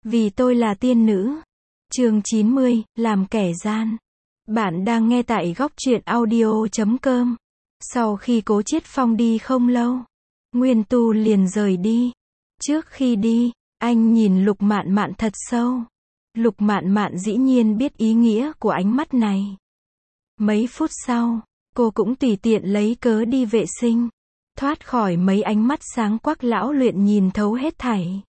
Vì tôi là tiên nữ. Chương 90, làm kẻ gian. Bạn đang nghe tại góc truyện audio.com. Sau khi Cố Chiết Phong đi không lâu, Nguyên Tu liền rời đi. Trước khi đi, anh nhìn Lục Mạn Mạn thật sâu. Lục Mạn Mạn dĩ nhiên biết ý nghĩa của ánh mắt này. Mấy phút sau, cô cũng tùy tiện lấy cớ đi vệ sinh, thoát khỏi mấy ánh mắt sáng quắc lão luyện nhìn thấu hết thảy.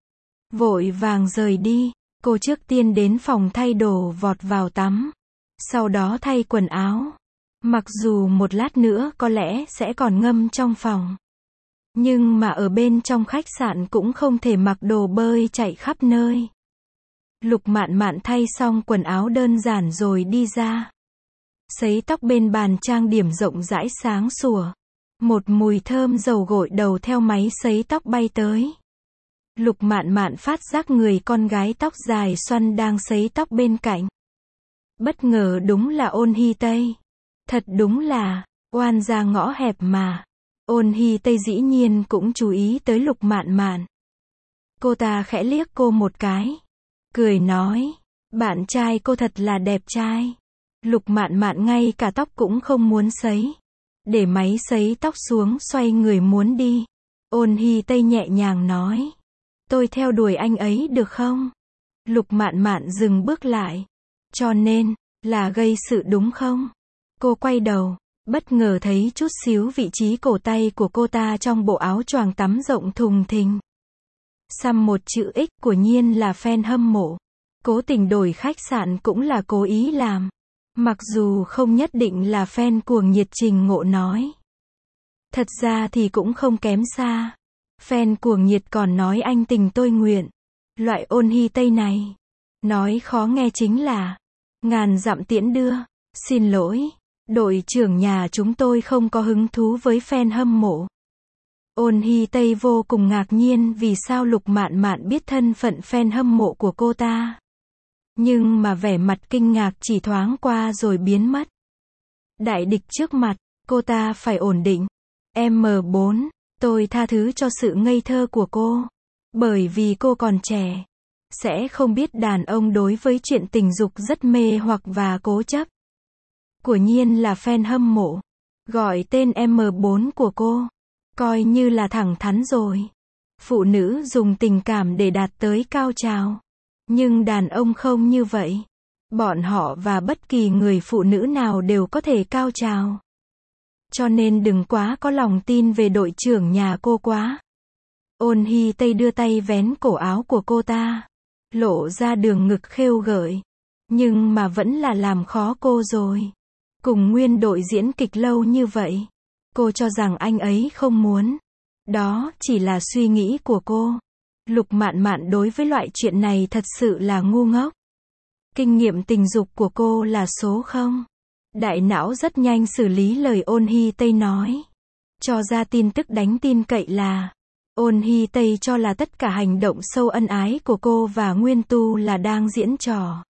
Vội vàng rời đi, cô trước tiên đến phòng thay đồ vọt vào tắm. Sau đó thay quần áo. Mặc dù một lát nữa có lẽ sẽ còn ngâm trong phòng. Nhưng mà ở bên trong khách sạn cũng không thể mặc đồ bơi chạy khắp nơi. Lục Mạn Mạn thay xong quần áo đơn giản rồi đi ra. Sấy tóc bên bàn trang điểm rộng rãi sáng sủa. Một mùi thơm dầu gội đầu theo máy sấy tóc bay tới. Lục Mạn Mạn phát giác người con gái tóc dài xoăn đang sấy tóc bên cạnh. Bất ngờ đúng là Ôn Hy Tây. Thật đúng là, oan ra ngõ hẹp mà. Ôn Hy Tây dĩ nhiên cũng chú ý tới Lục Mạn Mạn. Cô ta khẽ liếc cô một cái. Cười nói, bạn trai cô thật là đẹp trai. Lục Mạn Mạn ngay cả tóc cũng không muốn sấy. Để máy sấy tóc xuống xoay người muốn đi. Ôn Hy Tây nhẹ nhàng nói. Tôi theo đuổi anh ấy được không? Lục Mạn Mạn dừng bước lại. Cho nên, là gây sự đúng không? Cô quay đầu, bất ngờ thấy chút xíu vị trí cổ tay của cô ta trong bộ áo choàng tắm rộng thùng thình. Xăm một chữ X của Nhiên là fan hâm mộ. Cố tình đổi khách sạn cũng là cố ý làm. Mặc dù không nhất định là fan cuồng nhiệt Trình Ngộ nói. Thật ra thì cũng không kém xa. Fan cuồng nhiệt còn nói anh tình tôi nguyện. Loại Ôn Hy Tây này. Nói khó nghe chính là ngàn dặm tiễn đưa. Xin lỗi, đội trưởng nhà chúng tôi không có hứng thú với fan hâm mộ. Ôn Hy Tây vô cùng ngạc nhiên vì sao Lục Mạn Mạn biết thân phận fan hâm mộ của cô ta. Nhưng mà vẻ mặt kinh ngạc chỉ thoáng qua rồi biến mất. Đại địch trước mặt, cô ta phải ổn định. M4, tôi tha thứ cho sự ngây thơ của cô. Bởi vì cô còn trẻ. Sẽ không biết đàn ông đối với chuyện tình dục rất mê hoặc và cố chấp. Của Nhiên là fan hâm mộ. Gọi tên M4 của cô. Coi như là thẳng thắn rồi. Phụ nữ dùng tình cảm để đạt tới cao trào. Nhưng đàn ông không như vậy. Bọn họ và bất kỳ người phụ nữ nào đều có thể cao trào. Cho nên đừng quá có lòng tin về đội trưởng nhà cô quá. Ôn Hy Tây đưa tay vén cổ áo của cô ta. Lộ ra đường ngực khêu gợi. Nhưng mà vẫn là làm khó cô rồi. Cùng Nguyên đội diễn kịch lâu như vậy. Cô cho rằng anh ấy không muốn. Đó chỉ là suy nghĩ của cô. Lục Mạn Mạn đối với loại chuyện này thật sự là ngu ngốc. Kinh nghiệm tình dục của cô là số 0. Đại não rất nhanh xử lý lời Ôn Hy Tây nói. Cho ra tin tức đánh tin cậy là Ôn Hy Tây cho là tất cả hành động sâu ân ái của cô và Nguyên Tu là đang diễn trò.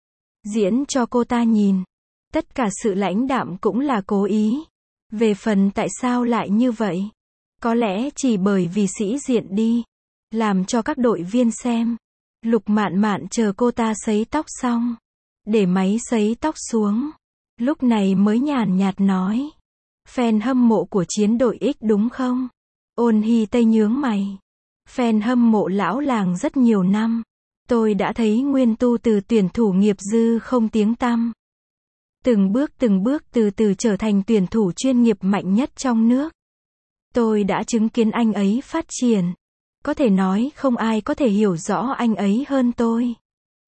Diễn cho cô ta nhìn. Tất cả sự lãnh đạm cũng là cố ý. Về phần tại sao lại như vậy? Có lẽ chỉ bởi vì sĩ diện đi. Làm cho các đội viên xem. Lục Mạn Mạn chờ cô ta sấy tóc xong. Để máy sấy tóc xuống. Lúc này mới nhàn nhạt nói. Fan hâm mộ của chiến đội X đúng không? Ôn Hy Tây nhướng mày. Fan hâm mộ lão làng rất nhiều năm. Tôi đã thấy Nguyên Tu từ tuyển thủ nghiệp dư không tiếng tăm. Từng bước từ từ trở thành tuyển thủ chuyên nghiệp mạnh nhất trong nước. Tôi đã chứng kiến anh ấy phát triển. Có thể nói không ai có thể hiểu rõ anh ấy hơn tôi.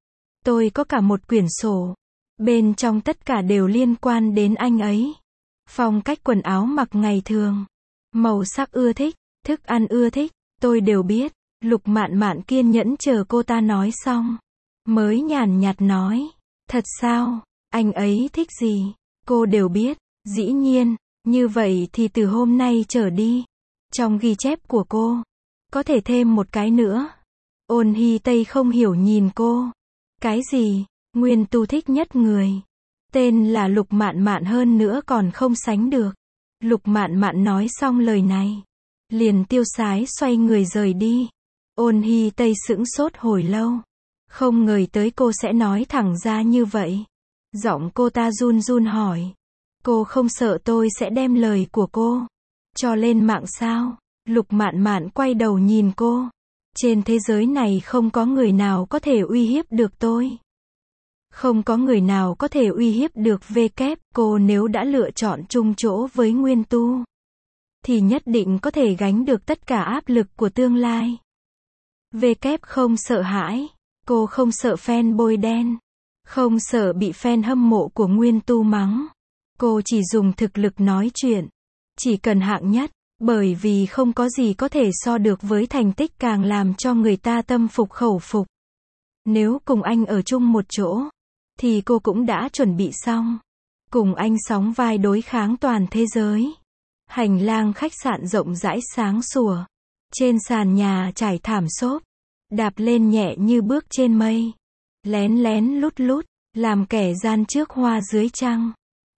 Tôi có cả một quyển sổ. Bên trong tất cả đều liên quan đến anh ấy. Phong cách quần áo mặc ngày thường. Màu sắc ưa thích, thức ăn ưa thích, tôi đều biết. Lục Mạn Mạn kiên nhẫn chờ cô ta nói xong. Mới nhàn nhạt nói. Thật sao? Anh ấy thích gì? Cô đều biết. Dĩ nhiên, như vậy thì từ hôm nay trở đi. Trong ghi chép của cô. Có thể thêm một cái nữa. Ôn Hy Tây không hiểu nhìn cô. Cái gì? Nguyên Tu thích nhất người. Tên là Lục Mạn Mạn hơn nữa còn không sánh được. Lục Mạn Mạn nói xong lời này. Liền tiêu sái xoay người rời đi. Ôn Hy Tây sững sốt hồi lâu. Không ngờ tới cô sẽ nói thẳng ra như vậy. Giọng cô ta run run hỏi. Cô không sợ tôi sẽ đem lời của cô cho lên mạng sao? Lục Mạn Mạn quay đầu nhìn cô. Trên thế giới này không có người nào có thể uy hiếp được tôi. Không có người nào có thể uy hiếp được cô nếu đã lựa chọn chung chỗ với Nguyên Tu. Thì nhất định có thể gánh được tất cả áp lực của tương lai. Không sợ hãi. Cô không sợ fan bôi đen. Không sợ bị fan hâm mộ của Nguyên Tu mắng. Cô chỉ dùng thực lực nói chuyện. Chỉ cần hạng nhất. Bởi vì không có gì có thể so được với thành tích càng làm cho người ta tâm phục khẩu phục. Nếu cùng anh ở chung một chỗ, thì cô cũng đã chuẩn bị xong. Cùng anh sóng vai đối kháng toàn thế giới. Hành lang khách sạn rộng rãi sáng sủa. Trên sàn nhà trải thảm xốp. Đạp lên nhẹ như bước trên mây. Lén lén lút lút, làm kẻ gian trước hoa dưới trăng.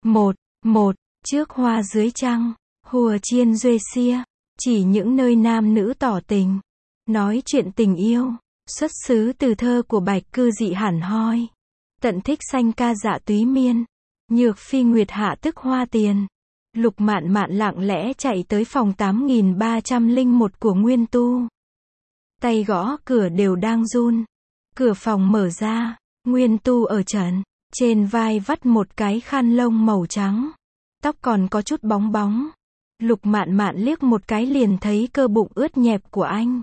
Trước hoa dưới trăng. Hùa chiên duê xia. Chỉ những nơi nam nữ tỏ tình. Nói chuyện tình yêu. Xuất xứ từ thơ của Bạch Cư Dị hẳn hoi. Tận thích xanh ca dạ túy miên. Nhược phi nguyệt hạ tức hoa tiền. Lục Mạn Mạn lặng lẽ chạy tới phòng 8301 của Nguyên Tu. Tay gõ cửa đều đang run. Cửa phòng mở ra. Nguyên Tu ở trần. Trên vai vắt một cái khăn lông màu trắng. Tóc còn có chút bóng bóng. Lục Mạn Mạn liếc một cái liền thấy cơ bụng ướt nhẹp của anh.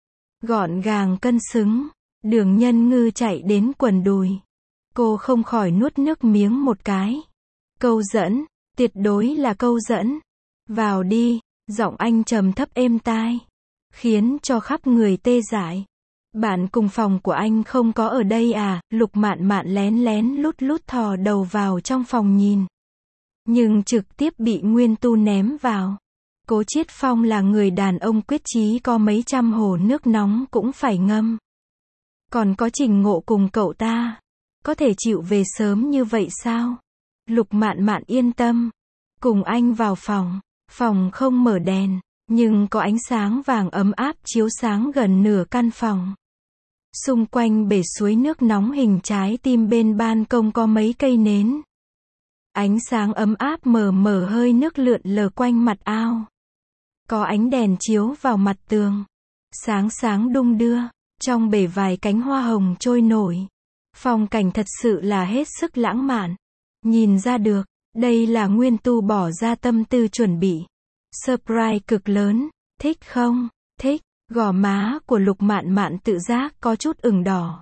Gọn gàng cân xứng. Đường nhân ngư chạy đến quần đùi. Cô không khỏi nuốt nước miếng một cái. Câu dẫn. Tuyệt đối là câu dẫn. Vào đi. Giọng anh trầm thấp êm tai. Khiến cho khắp người tê dại. Bạn cùng phòng của anh không có ở đây à? Lục Mạn Mạn lén lén lút lút thò đầu vào trong phòng nhìn. Nhưng trực tiếp bị Nguyên Tu ném vào. Cố Chiết Phong là người đàn ông quyết chí, có mấy trăm hồ nước nóng cũng phải ngâm. Còn có Trình Ngộ cùng cậu ta. Có thể chịu về sớm như vậy sao? Lục Mạn Mạn yên tâm. Cùng anh vào phòng. Phòng không mở đèn. Nhưng có ánh sáng vàng ấm áp chiếu sáng gần nửa căn phòng. Xung quanh bể suối nước nóng hình trái tim bên ban công có mấy cây nến. Ánh sáng ấm áp mờ mờ hơi nước lượn lờ quanh mặt ao. Có ánh đèn chiếu vào mặt tường. Sáng sáng đung đưa. Trong bể vài cánh hoa hồng trôi nổi. Phong cảnh thật sự là hết sức lãng mạn. Nhìn ra được, đây là Nguyên Tu bỏ ra tâm tư chuẩn bị. Surprise cực lớn. Thích không? Thích. Gò má của Lục Mạn Mạn tự giác có chút ửng đỏ.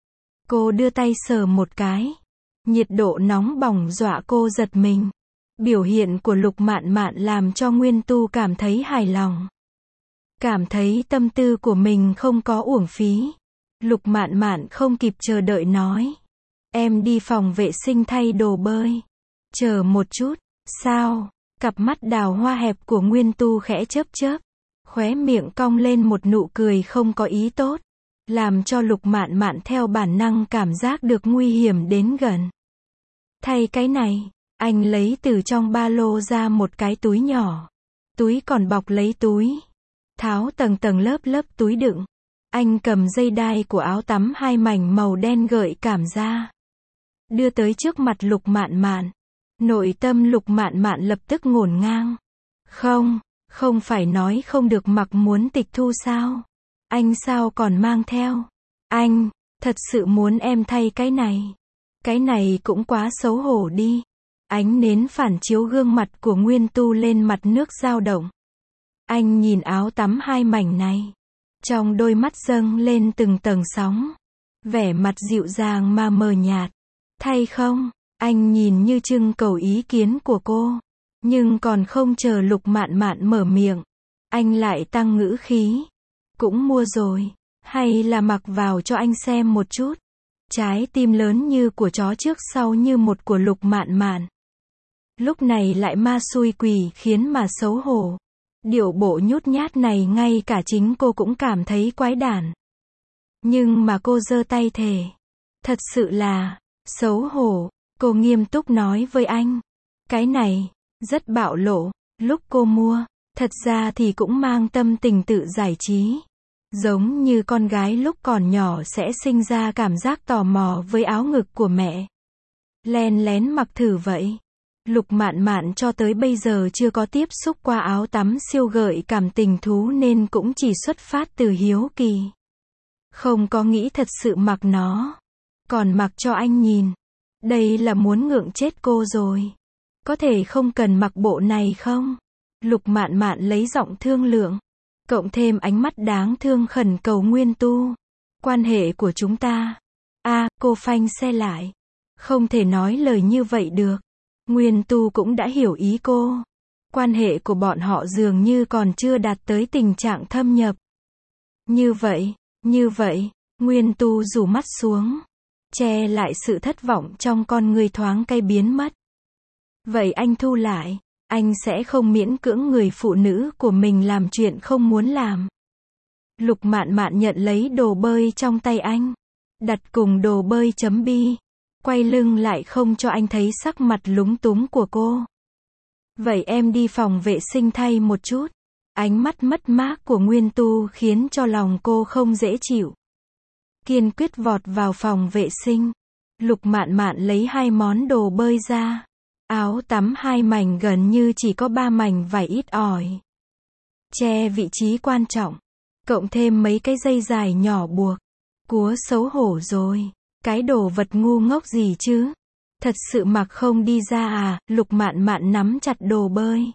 Cô đưa tay sờ một cái. Nhiệt độ nóng bỏng dọa cô giật mình. Biểu hiện của Lục Mạn Mạn làm cho Nguyên Tu cảm thấy hài lòng. Cảm thấy tâm tư của mình không có uổng phí. Lục Mạn Mạn không kịp chờ đợi nói. Em đi phòng vệ sinh thay đồ bơi. Chờ một chút. Sao? Cặp mắt đào hoa hẹp của Nguyên Tu khẽ chớp chớp. Khóe miệng cong lên một nụ cười không có ý tốt. Làm cho Lục Mạn Mạn theo bản năng cảm giác được nguy hiểm đến gần. Thay cái này, anh lấy từ trong ba lô ra một cái túi nhỏ. Túi còn bọc lấy túi. Tháo tầng tầng lớp lớp túi đựng. Anh cầm dây đai của áo tắm 2 mảnh màu đen gợi cảm ra. Đưa tới trước mặt Lục Mạn Mạn. Nội tâm Lục Mạn Mạn lập tức ngổn ngang. Không phải nói không được mặc muốn tịch thu sao? Anh sao còn mang theo? Anh, thật sự muốn em thay cái này. Cái này cũng quá xấu hổ đi. Ánh nến phản chiếu gương mặt của Nguyên Tu lên mặt nước dao động. Anh nhìn áo tắm 2 mảnh này. Trong đôi mắt dâng lên từng tầng sóng. Vẻ mặt dịu dàng mà mờ nhạt. Thay không? Anh nhìn như trưng cầu ý kiến của cô. Nhưng còn không chờ Lục Mạn Mạn mở miệng. Anh lại tăng ngữ khí. Cũng mua rồi. Hay là mặc vào cho anh xem một chút. Trái tim lớn như của chó trước sau như một của Lục Mạn Mạn. Lúc này lại ma xui quỷ khiến mà xấu hổ. Điệu bộ nhút nhát này ngay cả chính cô cũng cảm thấy quái đản. Nhưng mà cô giơ tay thề. Thật sự là xấu hổ. Cô nghiêm túc nói với anh. Cái này rất bạo lộ. Lúc cô mua, thật ra thì cũng mang tâm tình tự giải trí. Giống như con gái lúc còn nhỏ sẽ sinh ra cảm giác tò mò với áo ngực của mẹ. Len lén mặc thử vậy. Lục Mạn Mạn cho tới bây giờ chưa có tiếp xúc qua áo tắm siêu gợi cảm tình thú nên cũng chỉ xuất phát từ hiếu kỳ. Không có nghĩ thật sự mặc nó. Còn mặc cho anh nhìn. Đây là muốn ngượng chết cô rồi. Có thể không cần mặc bộ này không? Lục Mạn Mạn lấy giọng thương lượng. Cộng thêm ánh mắt đáng thương khẩn cầu Nguyên Tu. Quan hệ của chúng ta. Cô phanh xe lại. Không thể nói lời như vậy được. Nguyên Tu cũng đã hiểu ý cô. Quan hệ của bọn họ dường như còn chưa đạt tới tình trạng thâm nhập. Như vậy, Nguyên Tu rủ mắt xuống. Che lại sự thất vọng trong con người thoáng cay biến mất. Vậy anh thu lại. Anh sẽ không miễn cưỡng người phụ nữ của mình làm chuyện không muốn làm. Lục Mạn Mạn nhận lấy đồ bơi trong tay anh. Đặt cùng đồ bơi chấm bi. Quay lưng lại không cho anh thấy sắc mặt lúng túng của cô. Vậy em đi phòng vệ sinh thay một chút. Ánh mắt mất mát của Nguyên Tu khiến cho lòng cô không dễ chịu. Kiên quyết vọt vào phòng vệ sinh. Lục Mạn Mạn lấy 2 món đồ bơi ra. Áo tắm 2 mảnh gần như chỉ có 3 mảnh vải ít ỏi. Che vị trí quan trọng. Cộng thêm mấy cái dây dài nhỏ buộc. Cúa xấu hổ rồi. Cái đồ vật ngu ngốc gì chứ? Thật sự mặc không đi ra à? Lục Mạn Mạn nắm chặt đồ bơi.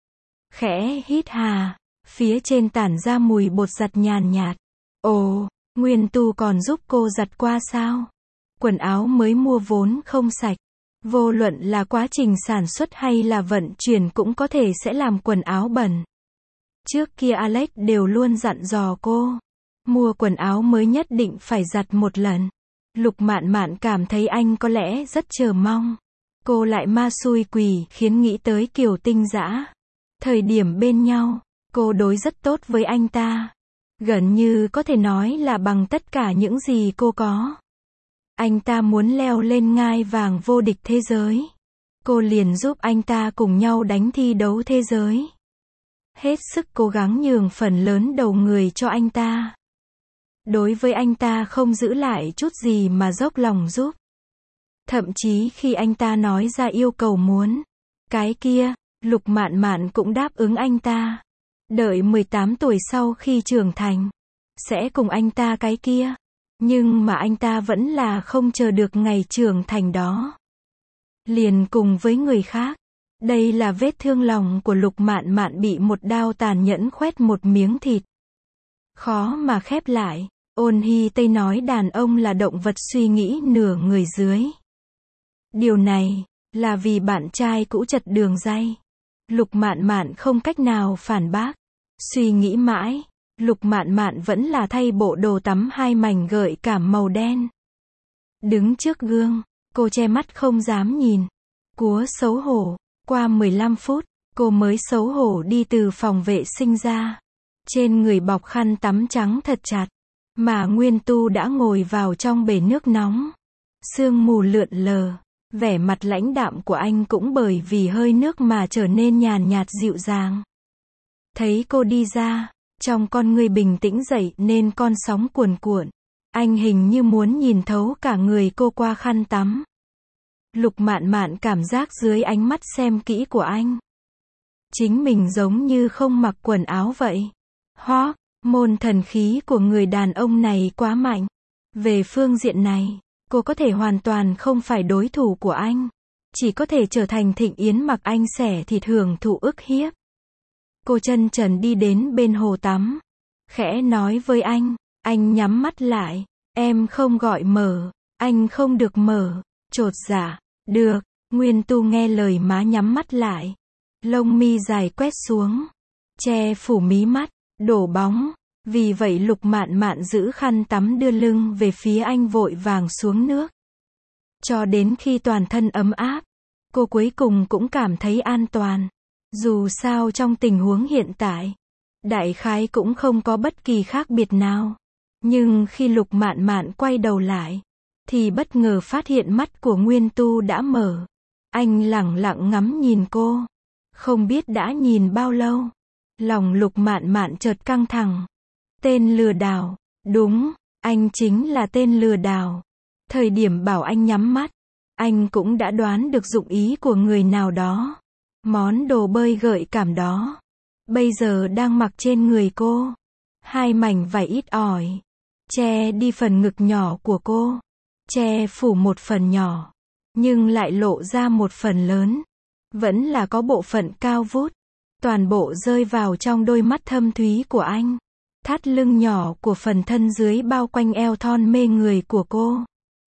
Khẽ hít hà. Phía trên tản ra mùi bột giặt nhàn nhạt. Ồ, Nguyên Tu còn giúp cô giặt qua sao? Quần áo mới mua vốn không sạch. Vô luận là quá trình sản xuất hay là vận chuyển cũng có thể sẽ làm quần áo bẩn. Trước kia Alex đều luôn dặn dò cô. Mua quần áo mới nhất định phải giặt một lần. Lục Mạn Mạn cảm thấy anh có lẽ rất chờ mong. Cô lại ma xui quỷ khiến nghĩ tới Kiều Tinh Dã. Thời điểm bên nhau, cô đối rất tốt với anh ta. Gần như có thể nói là bằng tất cả những gì cô có. Anh ta muốn leo lên ngai vàng vô địch thế giới. Cô liền giúp anh ta cùng nhau đánh thi đấu thế giới. Hết sức cố gắng nhường phần lớn đầu người cho anh ta. Đối với anh ta không giữ lại chút gì mà dốc lòng giúp. Thậm chí khi anh ta nói ra yêu cầu muốn cái kia, Lục Mạn Mạn cũng đáp ứng anh ta. Đợi 18 tuổi sau khi trưởng thành, sẽ cùng anh ta cái kia. Nhưng mà anh ta vẫn là không chờ được ngày trưởng thành đó. Liền cùng với người khác. Đây là vết thương lòng của Lục Mạn Mạn bị một đao tàn nhẫn khoét một miếng thịt. Khó mà khép lại. Ôn Hy Tây nói đàn ông là động vật suy nghĩ nửa người dưới. Điều này là vì bạn trai cũ chật đường ray. Lục Mạn Mạn không cách nào phản bác. Suy nghĩ mãi, Lục Mạn Mạn vẫn là thay bộ đồ tắm 2 mảnh gợi cảm màu đen. Đứng trước gương, cô che mắt không dám nhìn. Cúa xấu hổ. Qua 15 phút, cô mới xấu hổ đi từ phòng vệ sinh ra. Trên người bọc khăn tắm trắng thật chặt. Mà Nguyên Tu đã ngồi vào trong bể nước nóng. Sương mù lượn lờ. Vẻ mặt lãnh đạm của anh cũng bởi vì hơi nước mà trở nên nhàn nhạt dịu dàng. Thấy cô đi ra, trong con người bình tĩnh dậy nên con sóng cuồn cuộn. Anh hình như muốn nhìn thấu cả người cô qua khăn tắm. Lục Mạn Mạn cảm giác dưới ánh mắt xem kỹ của anh. Chính mình giống như không mặc quần áo vậy. Môn thần khí của người đàn ông này quá mạnh. Về phương diện này, cô có thể hoàn toàn không phải đối thủ của anh. Chỉ có thể trở thành Thịnh Yến mặc anh xẻ thịt hưởng thụ ức hiếp. Cô chân trần đi đến bên hồ tắm. Khẽ nói với anh nhắm mắt lại. Em không gọi mở, anh không được mở. Chột dạ, được, Nguyên Tu nghe lời má nhắm mắt lại. Lông mi dài quét xuống. Che phủ mí mắt, đổ bóng. Vì vậy Lục Mạn Mạn giữ khăn tắm đưa lưng về phía anh vội vàng xuống nước. Cho đến khi toàn thân ấm áp, cô cuối cùng cũng cảm thấy an toàn. Dù sao trong tình huống hiện tại, đại khái cũng không có bất kỳ khác biệt nào. Nhưng khi Lục Mạn Mạn quay đầu lại, thì bất ngờ phát hiện mắt của Nguyên Tu đã mở. Anh lẳng lặng ngắm nhìn cô. Không biết đã nhìn bao lâu. Lòng Lục Mạn Mạn chợt căng thẳng. Tên lừa đảo. Đúng, anh chính là tên lừa đảo. Thời điểm bảo anh nhắm mắt, anh cũng đã đoán được dụng ý của người nào đó. Món đồ bơi gợi cảm đó, bây giờ đang mặc trên người cô. Hai mảnh vải ít ỏi, che đi phần ngực nhỏ của cô. Che phủ một phần nhỏ, nhưng lại lộ ra một phần lớn. Vẫn là có bộ phận cao vút. Toàn bộ rơi vào trong đôi mắt thâm thúy của anh. Thắt lưng nhỏ của phần thân dưới bao quanh eo thon mê người của cô.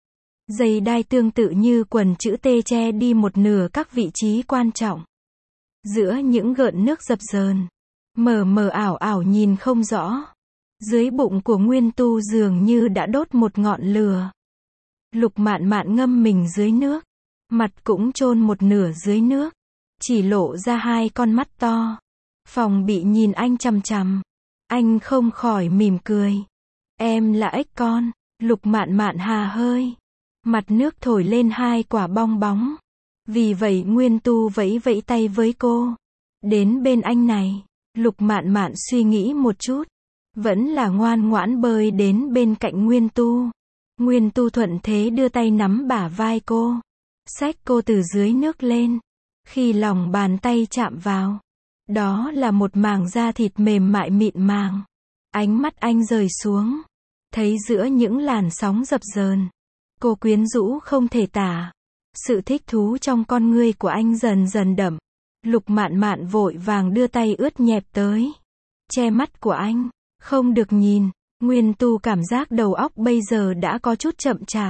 Dây đai tương tự như quần chữ T che đi một nửa các vị trí quan trọng. Giữa những gợn nước dập dờn, mờ mờ ảo ảo nhìn không rõ. Dưới bụng của Nguyên Tu dường như đã đốt một ngọn lửa. Lục Mạn Mạn ngâm mình dưới nước, mặt cũng chôn một nửa dưới nước, chỉ lộ ra hai con mắt to. Phòng bị nhìn anh chằm chằm, anh không khỏi mỉm cười. Em là ếch con. Lục Mạn Mạn hà hơi, mặt nước thổi lên hai quả bong bóng. Vì vậy Nguyên Tu vẫy vẫy tay với cô. Đến bên anh này. Lục Mạn Mạn suy nghĩ một chút, vẫn là ngoan ngoãn bơi đến bên cạnh Nguyên Tu. Nguyên Tu thuận thế đưa tay nắm bả vai cô, xách cô từ dưới nước lên. Khi lòng bàn tay chạm vào, đó là một mảng da thịt mềm mại mịn màng. Ánh mắt anh rời xuống, thấy giữa những làn sóng dập dờn, cô quyến rũ không thể tả. Sự thích thú trong con ngươi của anh dần dần đậm. Lục Mạn Mạn vội vàng đưa tay ướt nhẹp tới, che mắt của anh. Không được nhìn. Nguyên Tu cảm giác đầu óc bây giờ đã có chút chậm chạp.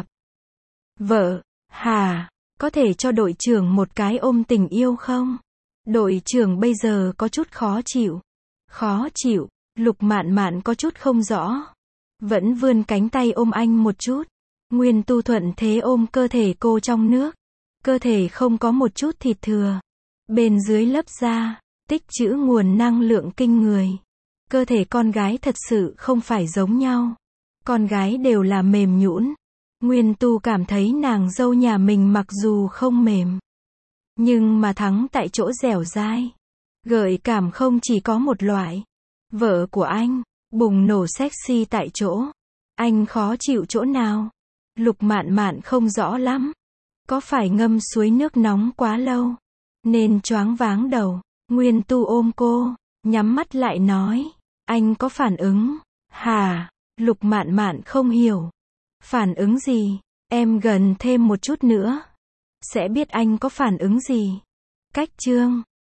Vợ, hả, có thể cho đội trưởng một cái ôm tình yêu không? Đội trưởng bây giờ có chút khó chịu. Khó chịu, Lục Mạn Mạn có chút không rõ. Vẫn vươn cánh tay ôm anh một chút. Nguyên Tu thuận thế ôm cơ thể cô trong nước. Cơ thể không có một chút thịt thừa. Bên dưới lớp da, tích trữ nguồn năng lượng kinh người. Cơ thể con gái thật sự không phải giống nhau. Con gái đều là mềm nhũn. Nguyên Tu cảm thấy nàng dâu nhà mình mặc dù không mềm, nhưng mà thắng tại chỗ dẻo dai. Gợi cảm không chỉ có một loại. Vợ của anh, bùng nổ sexy tại chỗ. Anh khó chịu chỗ nào? Lục Mạn Mạn không rõ lắm. Có phải ngâm suối nước nóng quá lâu, nên choáng váng đầu. Nguyên Tu ôm cô, nhắm mắt lại nói. Anh có phản ứng. Hả? Lục Mạn Mạn không hiểu. Phản ứng gì? Em gần thêm một chút nữa sẽ biết anh có phản ứng gì. Cách chương